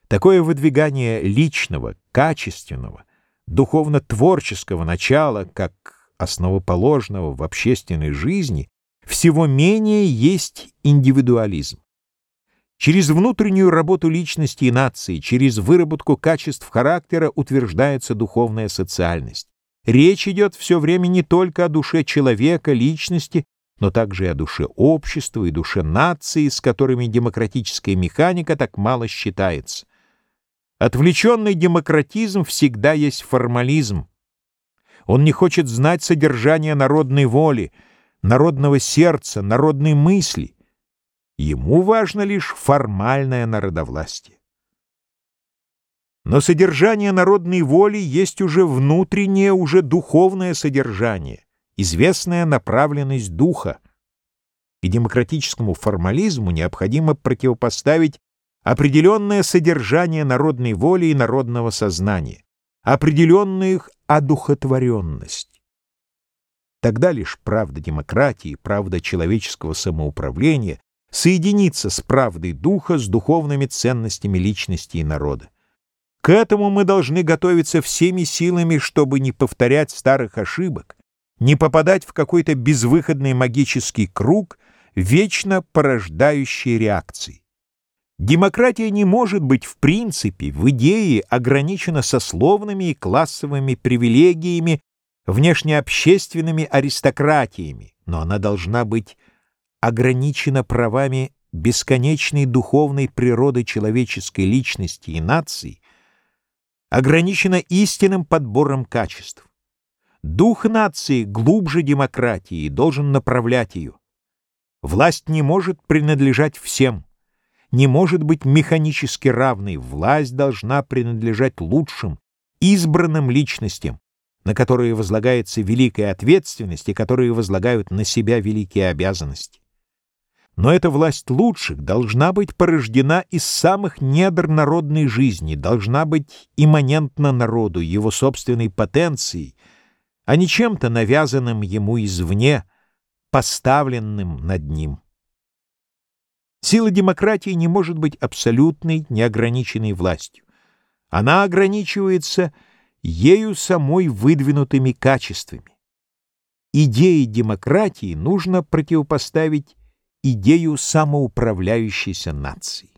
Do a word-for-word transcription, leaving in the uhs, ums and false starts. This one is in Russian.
Такое выдвигание личного, качественного, духовно-творческого начала, как основоположного в общественной жизни, всего менее есть индивидуализм. Через внутреннюю работу личности и нации, через выработку качеств характера утверждается духовная социальность. Речь идет все время не только о душе человека, личности, но также и о душе общества и душе нации, с которыми демократическая механика так мало считается. Отвлеченный демократизм всегда есть формализм. Он не хочет знать содержание народной воли, народного сердца, народной мысли. Ему важно лишь формальное народовластие. Но содержание народной воли есть уже внутреннее, уже духовное содержание, известная направленность духа. И демократическому формализму необходимо противопоставить определенное содержание народной воли и народного сознания, определенную их одухотворенность. Тогда лишь правда демократии, правда человеческого самоуправления соединится с правдой духа, с духовными ценностями личности и народа. К этому мы должны готовиться всеми силами, чтобы не повторять старых ошибок, не попадать в какой-то безвыходный магический круг, вечно порождающий реакции. Демократия не может быть в принципе, в идее ограничена сословными и классовыми привилегиями, внешнеобщественными аристократиями, но она должна быть ограничена правами бесконечной духовной природы человеческой личности и нации, ограничена истинным подбором качеств. Дух нации глубже демократии и должен направлять ее. Власть не может принадлежать всем, не может быть механически равной. Власть должна принадлежать лучшим, избранным личностям, на которые возлагается великая ответственность и которые возлагают на себя великие обязанности. Но эта власть лучших должна быть порождена из самых недр народной жизни, должна быть имманентна народу, его собственной потенцией, а не чем-то навязанным ему извне, поставленным над ним. Сила демократии не может быть абсолютной, неограниченной властью. Она ограничивается ею самой выдвинутыми качествами. Идее демократии нужно противопоставить идею самоуправляющейся нации.